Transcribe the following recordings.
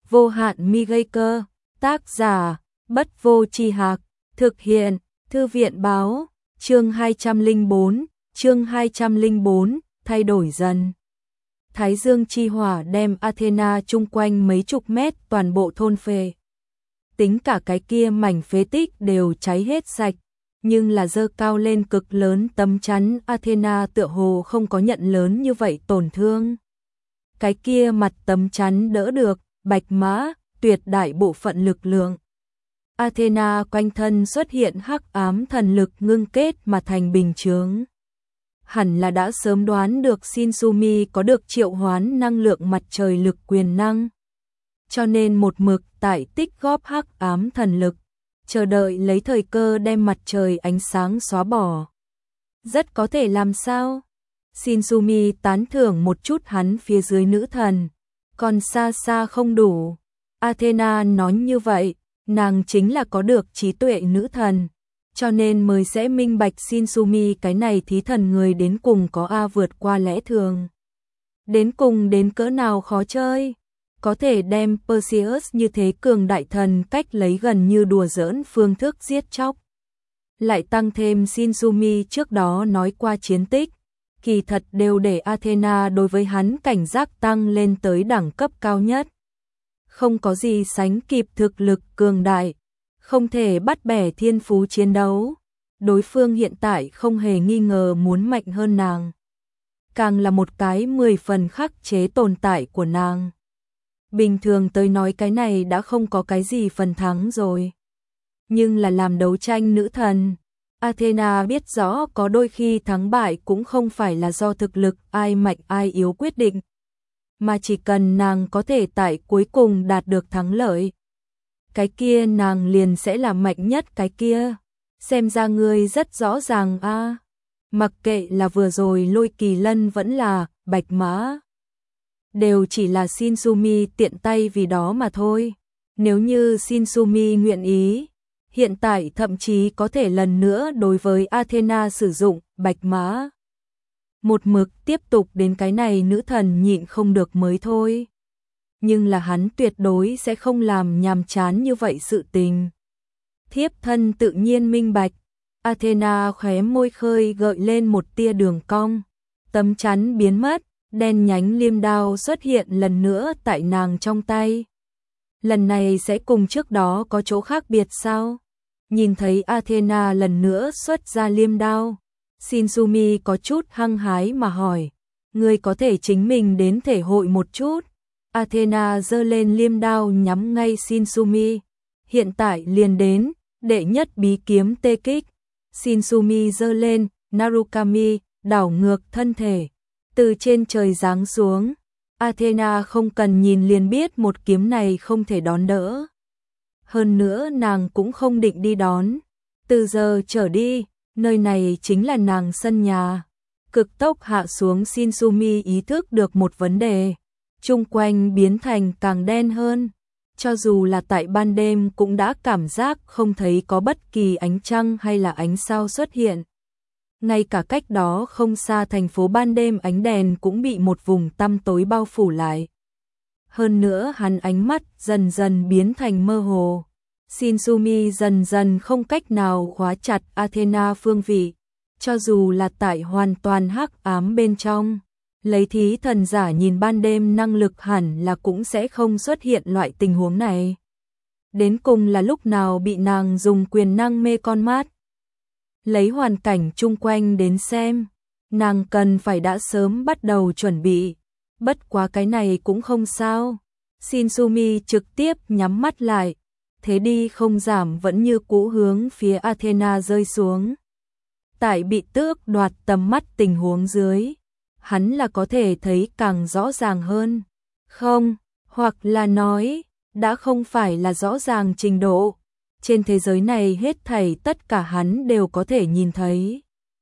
vô hạn mi gây cơ, tác giả, Bất Vô Tri Hạc, thực hiện, Thư viện báo, chương 204, thay đổi dần. Thái dương chi hỏa đem Athena chung quanh mấy chục mét toàn bộ thôn phệ. Tính cả cái kia mảnh phế tích đều cháy hết sạch, nhưng là dơ cao lên cực lớn tấm chắn Athena tựa hồ không có nhận lớn như vậy tổn thương. Cái kia mặt tấm chắn đỡ được, bạch mã, tuyệt đại bộ phận lực lượng. Athena quanh thân xuất hiện hắc ám thần lực ngưng kết mà thành bình chướng. Hẳn là đã sớm đoán được Shinsumi có được triệu hoán năng lượng mặt trời lực quyền năng. Cho nên một mực tại tích góp hắc ám thần lực, chờ đợi lấy thời cơ đem mặt trời ánh sáng xóa bỏ. Rất có thể làm sao? Shinsumi tán thưởng một chút hắn phía dưới nữ thần, còn xa xa không đủ. Athena nói như vậy, nàng chính là có được trí tuệ nữ thần, cho nên mới sẽ minh bạch Shinsumi cái này thí thần người đến cùng có vượt qua lẽ thường. Đến cùng đến cỡ nào khó chơi, có thể đem Perseus như thế cường đại thần cách lấy gần như đùa giỡn phương thức giết chóc. Lại tăng thêm Shinsumi trước đó nói qua chiến tích, kỳ thật đều để Athena đối với hắn cảnh giác tăng lên tới đẳng cấp cao nhất. Không có gì sánh kịp thực lực cường đại, không thể bắt bẻ thiên phú chiến đấu. Đối phương hiện tại không hề nghi ngờ muốn mạnh hơn nàng. Càng là một cái 10 phần khắc chế tồn tại của nàng. Bình thường tới nói cái này đã không có cái gì phần thắng rồi. Nhưng là làm đấu tranh nữ thần, Athena biết rõ có đôi khi thắng bại cũng không phải là do thực lực ai mạnh ai yếu quyết định, mà chỉ cần nàng có thể tại cuối cùng đạt được thắng lợi, cái kia nàng liền sẽ là mạnh nhất cái kia. Xem ra ngươi rất rõ ràng a. Mặc kệ là vừa rồi Lôi Kỳ Lân vẫn là Bạch Mã, đều chỉ là Shinsumi tiện tay vì đó mà thôi. Nếu như Shinsumi nguyện ý, hiện tại thậm chí có thể lần nữa đối với Athena sử dụng Bạch Mã. Một mực tiếp tục đến cái này nữ thần nhịn không được mới thôi. Nhưng là hắn tuyệt đối sẽ không làm nhàm chán như vậy sự tình. Thiếp thân tự nhiên minh bạch. Athena khóe môi khơi gợi lên một tia đường cong. Tấm chắn biến mất, đen nhánh liêm đao xuất hiện lần nữa tại nàng trong tay. Lần này sẽ cùng trước đó có chỗ khác biệt sao? Nhìn thấy Athena lần nữa xuất ra liêm đao, Shinsumi có chút hăng hái mà hỏi, ngươi có thể chính mình đến thể hội một chút. Athena giơ lên liêm đao nhắm ngay Shinsumi. Hiện tại liền đến, đệ nhất bí kiếm tê kích. Shinsumi giơ lên, Narukami, đảo ngược thân thể, từ trên trời giáng xuống. Athena không cần nhìn liền biết một kiếm này không thể đón đỡ. Hơn nữa nàng cũng không định đi đón. Từ giờ trở đi, nơi này chính là nàng sân nhà. Cực tốc hạ xuống Shinsumi ý thức được một vấn đề. Chung quanh biến thành càng đen hơn. Cho dù là tại ban đêm cũng đã cảm giác không thấy có bất kỳ ánh trăng hay là ánh sao xuất hiện. Ngay cả cách đó không xa thành phố ban đêm ánh đèn cũng bị một vùng tăm tối bao phủ lại. Hơn nữa hắn ánh mắt dần dần biến thành mơ hồ. Shinsumi dần dần không cách nào khóa chặt Athena phương vị. Cho dù là tại hoàn toàn hắc ám bên trong, lấy thí thần giả nhìn ban đêm năng lực hẳn là cũng sẽ không xuất hiện loại tình huống này. Đến cùng là lúc nào bị nàng dùng quyền năng mê con mắt. Lấy hoàn cảnh chung quanh đến xem, nàng cần phải đã sớm bắt đầu chuẩn bị. Bất quá cái này cũng không sao. Shinsumi trực tiếp nhắm mắt lại, thế đi không giảm vẫn như cũ hướng phía Athena rơi xuống. Tại bị tước đoạt tầm mắt tình huống dưới, hắn là có thể thấy càng rõ ràng hơn. Không, hoặc là nói, đã không phải là rõ ràng trình độ. Trên thế giới này hết thảy tất cả hắn đều có thể nhìn thấy.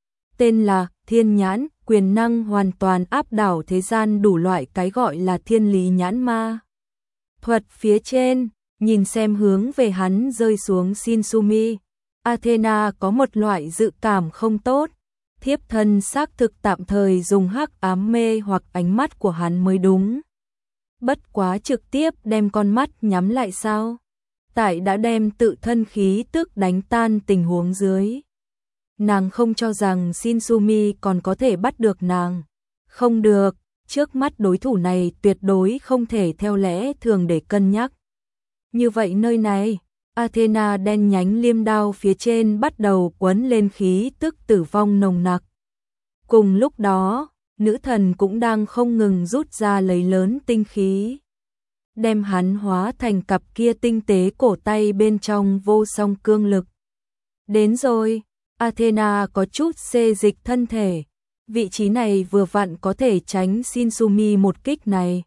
Tên là Thiên Nhãn, quyền năng hoàn toàn áp đảo thế gian đủ loại cái gọi là thiên lý nhãn ma. Thuật phía trên, nhìn xem hướng về hắn rơi xuống Shinsumi. Athena có một loại dự cảm không tốt. Thiếp thân xác thực tạm thời dùng hắc ám mê hoặc ánh mắt của hắn mới đúng. bất quá trực tiếp đem con mắt nhắm lại sao? Tại đã đem tự thân khí tức đánh tan tình huống dưới. Nàng không cho rằng Shinsumi còn có thể bắt được nàng. Không được, trước mắt đối thủ này tuyệt đối không thể theo lẽ thường để cân nhắc. Như vậy nơi này, Athena đen nhánh liêm đao phía trên bắt đầu quấn lên khí tức tử vong nồng nặc. Cùng lúc đó, nữ thần cũng đang không ngừng rút ra lấy lớn tinh khí, đem hắn hóa thành cặp kia tinh tế cổ tay bên trong vô song cương lực. Đến rồi, Athena có chút xê dịch thân thể, vị trí này vừa vặn có thể tránh Shinsumi một kích này.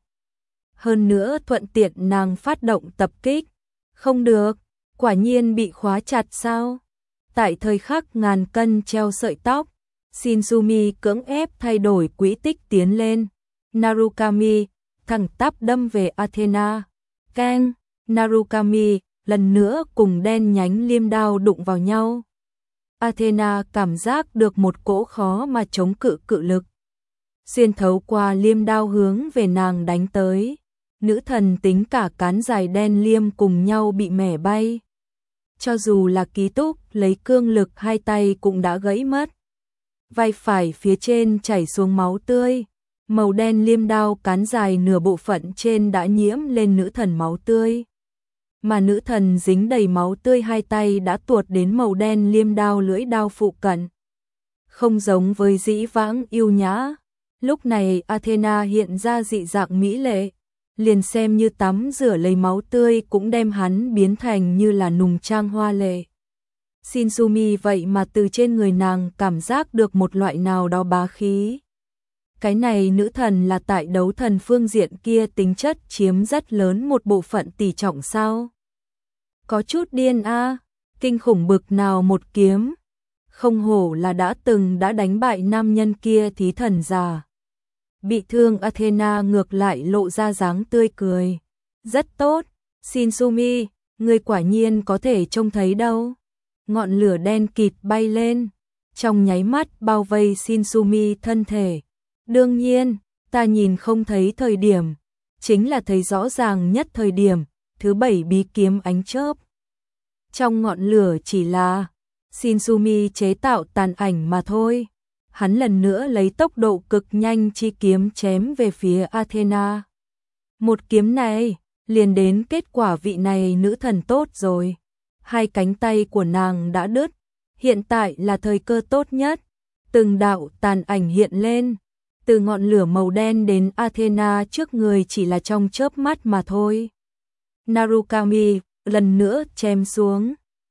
Hơn nữa thuận tiện nàng phát động tập kích. Không được, quả nhiên bị khóa chặt sao? Tại thời khắc ngàn cân treo sợi tóc, Shinsumi cưỡng ép thay đổi quỹ tích tiến lên. Narukami thẳng tắp đâm về Athena. Keng, Narukami lần nữa cùng đen nhánh liêm đao đụng vào nhau. Athena cảm giác được một cỗ khó mà chống cự cự lực xuyên thấu qua liêm đao hướng về nàng đánh tới. Nữ thần tính cả cán dài đen liêm cùng nhau bị mẻ bay. Cho dù là ký túc lấy cương lực hai tay cũng đã gãy mất. Vai phải phía trên chảy xuống máu tươi. Màu đen liêm đao cán dài nửa bộ phận trên đã nhiễm lên nữ thần máu tươi. Mà nữ thần dính đầy máu tươi hai tay đã tuột đến màu đen liêm đao lưỡi đao phụ cận. Không giống với dĩ vãng yêu nhã. Lúc này Athena hiện ra dị dạng mỹ lệ. Liền xem như tắm rửa lấy máu tươi cũng đem hắn biến thành như là nùng trang hoa lệ. Shinsumi vậy mà từ trên người nàng cảm giác được một loại nào đó bá khí. Cái này nữ thần là tại đấu thần phương diện kia tính chất chiếm rất lớn một bộ phận tỷ trọng sao? Có chút điên a, kinh khủng bực nào một kiếm. Không hổ là đã đánh bại nam nhân kia thí thần già. Bị thương Athena ngược lại lộ ra dáng tươi cười. Rất tốt, Shinsumi, ngươi quả nhiên có thể trông thấy đâu. Ngọn lửa đen kịt bay lên, trong nháy mắt bao vây Shinsumi thân thể. Đương nhiên, ta nhìn không thấy thời điểm, chính là thấy rõ ràng nhất thời điểm, thứ 7 bí kiếm ánh chớp. Trong ngọn lửa chỉ là Shinsumi chế tạo tàn ảnh mà thôi. Hắn lần nữa lấy tốc độ cực nhanh chi kiếm chém về phía Athena. Một kiếm này, liền đến kết quả vị này nữ thần tốt rồi. Hai cánh tay của nàng đã đứt, hiện tại là thời cơ tốt nhất. Từng đạo tàn ảnh hiện lên, từ ngọn lửa màu đen đến Athena trước người chỉ là trong chớp mắt mà thôi. Narukami lần nữa chém xuống.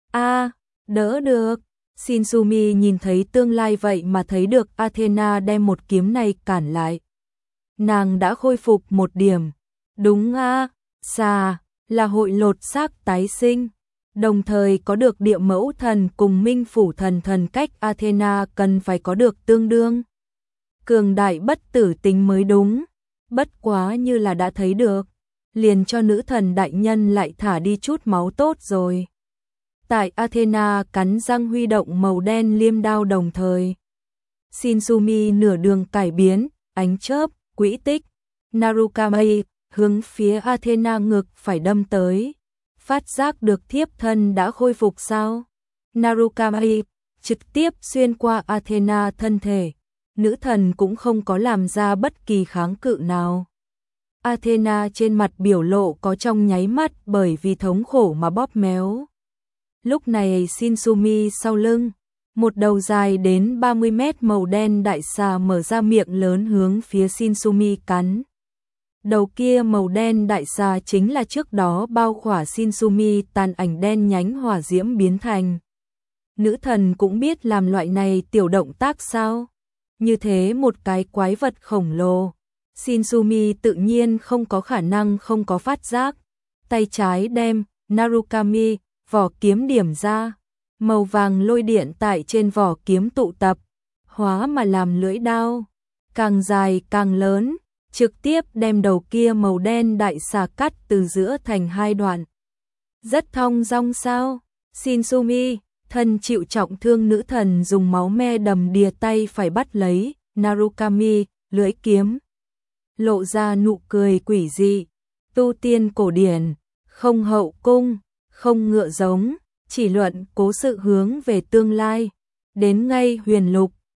Đỡ được. Shinsumi nhìn thấy tương lai vậy mà thấy được Athena đem một kiếm này cản lại. Nàng đã khôi phục một điểm. Đúng xà, là hội lột xác tái sinh. Đồng thời có được địa mẫu thần cùng minh phủ thần thần cách Athena cần phải có được tương đương. Cường đại bất tử tính mới đúng. Bất quá như là đã thấy được. Liền cho nữ thần đại nhân lại thả đi chút máu tốt rồi. Tại Athena cắn răng huy động màu đen liêm đao đồng thời. Shinsumi nửa đường cải biến, ánh chớp, quỹ tích. Narukami hướng phía Athena ngực phải đâm tới. Phát giác được thiếp thân đã khôi phục sao? Narukami trực tiếp xuyên qua Athena thân thể. Nữ thần cũng không có làm ra bất kỳ kháng cự nào. Athena trên mặt biểu lộ có trong nháy mắt bởi vì thống khổ mà bóp méo. Lúc này Shinsumi sau lưng, một đầu dài đến 30 mét màu đen đại xà mở ra miệng lớn hướng phía Shinsumi cắn. Đầu kia màu đen đại xà chính là trước đó bao khỏa Shinsumi tàn ảnh đen nhánh hỏa diễm biến thành. Nữ thần cũng biết làm loại này tiểu động tác sao? Như thế một cái quái vật khổng lồ. Shinsumi tự nhiên không có khả năng không có phát giác. Tay trái đem Narukami vỏ kiếm điểm ra, màu vàng lôi điện tại trên vỏ kiếm tụ tập, hóa mà làm lưỡi đao, càng dài càng lớn, trực tiếp đem đầu kia màu đen đại xà cắt từ giữa thành hai đoạn. Rất thong dong sao? Shinsumi, thân chịu trọng thương nữ thần dùng máu me đầm đìa tay phải bắt lấy Narukami, lưỡi kiếm. Lộ ra nụ cười quỷ dị, Tu tiên cổ điển, không hậu cung, không ngựa giống, chỉ luận cố sự hướng về tương lai. Đến ngay huyền lục,